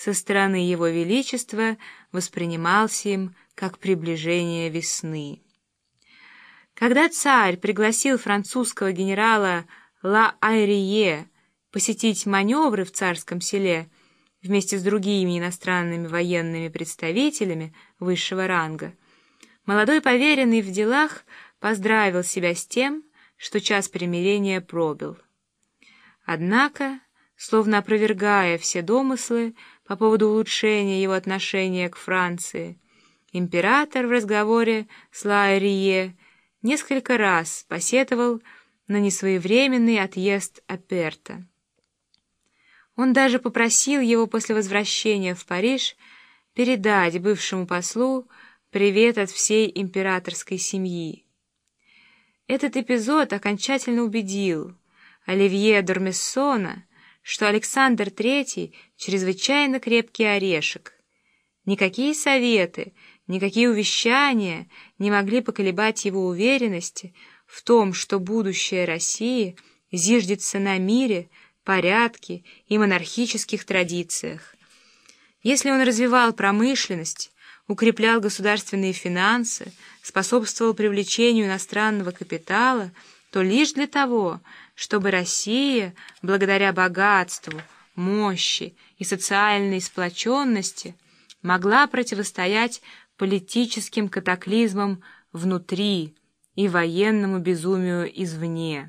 со стороны Его Величества воспринимался им как приближение весны. Когда царь пригласил французского генерала Ла Айрие посетить маневры в Царском Селе вместе с другими иностранными военными представителями высшего ранга, молодой поверенный в делах поздравил себя с тем, что час примирения пробил. Однако, словно опровергая все домыслы по поводу улучшения его отношения к Франции, император в разговоре с Ла Айрие несколько раз посетовал на несвоевременный отъезд Аперта. Он даже попросил его после возвращения в Париж передать бывшему послу привет от всей императорской семьи. Этот эпизод окончательно убедил Оливье д'Ормессона, что Александр III чрезвычайно крепкий орешек. Никакие советы, никакие увещания не могли поколебать его уверенности в том, что будущее России зиждется на мире, порядке и монархических традициях. Если он развивал промышленность, укреплял государственные финансы, способствовал привлечению иностранного капитала, то лишь для того, чтобы Россия, благодаря богатству, мощи и социальной сплоченности, могла противостоять политическим катаклизмам внутри и военному безумию извне.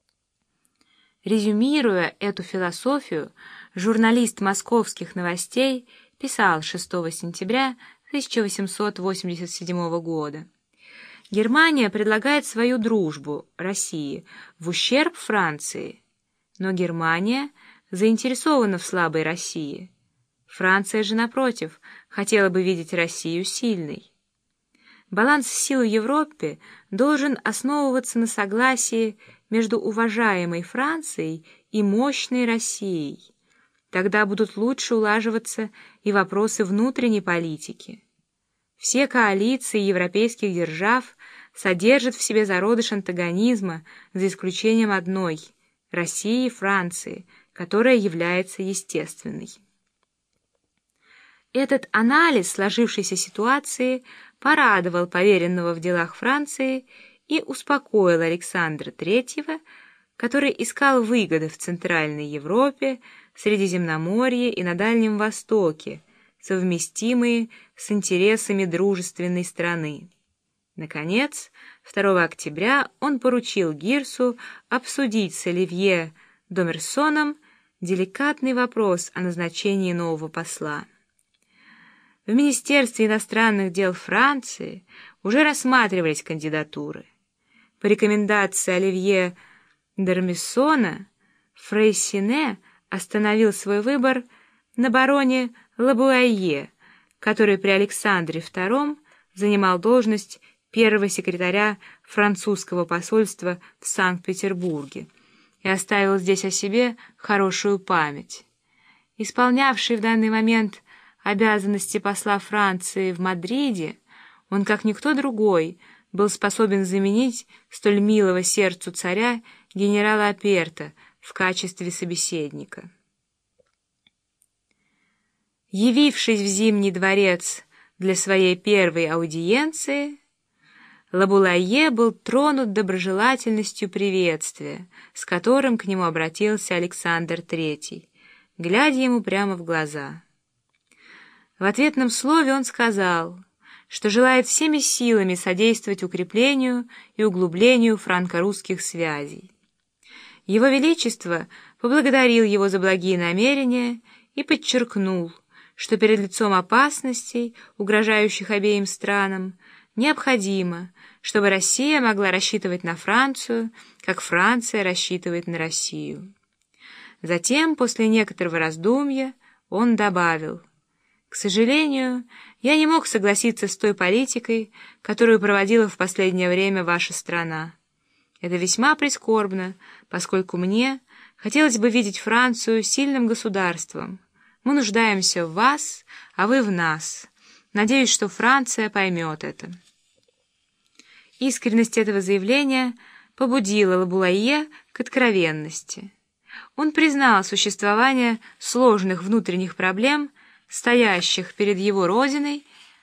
Резюмируя эту философию, журналист «Московских новостей» писал 6 сентября 1887 года: «Германия предлагает свою дружбу России в ущерб Франции, но Германия заинтересована в слабой России. Франция же, напротив, хотела бы видеть Россию сильной. Баланс сил в Европе должен основываться на согласии между уважаемой Францией и мощной Россией. Тогда будут лучше улаживаться и вопросы внутренней политики. Все коалиции европейских держав содержат в себе зародыш антагонизма, за исключением одной — России и Франции, которая является естественной». Этот анализ сложившейся ситуации порадовал поверенного в делах Франции и успокоил Александра III, который искал выгоды в Центральной Европе, Средиземноморье и на Дальнем Востоке, совместимые с интересами дружественной страны. Наконец, 2 октября он поручил Гирсу обсудить с Оливье д'Ормессоном деликатный вопрос о назначении нового посла. В Министерстве иностранных дел Франции уже рассматривались кандидатуры. По рекомендации Оливье д'Ормессона Фрейсине остановил свой выбор на бароне Лабуайе, который при Александре II занимал должность первого секретаря французского посольства в Санкт-Петербурге и оставил здесь о себе хорошую память. Исполнявший в данный момент обязанности посла Франции в Мадриде, он, как никто другой, был способен заменить столь милого сердцу царя генерала Аперта в качестве собеседника. Явившись в Зимний дворец для своей первой аудиенции, Лабуайе был тронут доброжелательностью приветствия, с которым к нему обратился Александр III, глядя ему прямо в глаза. В ответном слове он сказал, что желает всеми силами содействовать укреплению и углублению франко-русских связей. Его Величество поблагодарил его за благие намерения и подчеркнул, что перед лицом опасностей, угрожающих обеим странам, необходимо, чтобы Россия могла рассчитывать на Францию, как Франция рассчитывает на Россию. Затем, после некоторого раздумья, он добавил: «К сожалению, я не мог согласиться с той политикой, которую проводила в последнее время ваша страна. Это весьма прискорбно, поскольку мне хотелось бы видеть Францию сильным государством. Мы нуждаемся в вас, а вы в нас. Надеюсь, что Франция поймет это». Искренность этого заявления побудила Лабуайе к откровенности. Он признал существование сложных внутренних проблем, стоящих перед его родиной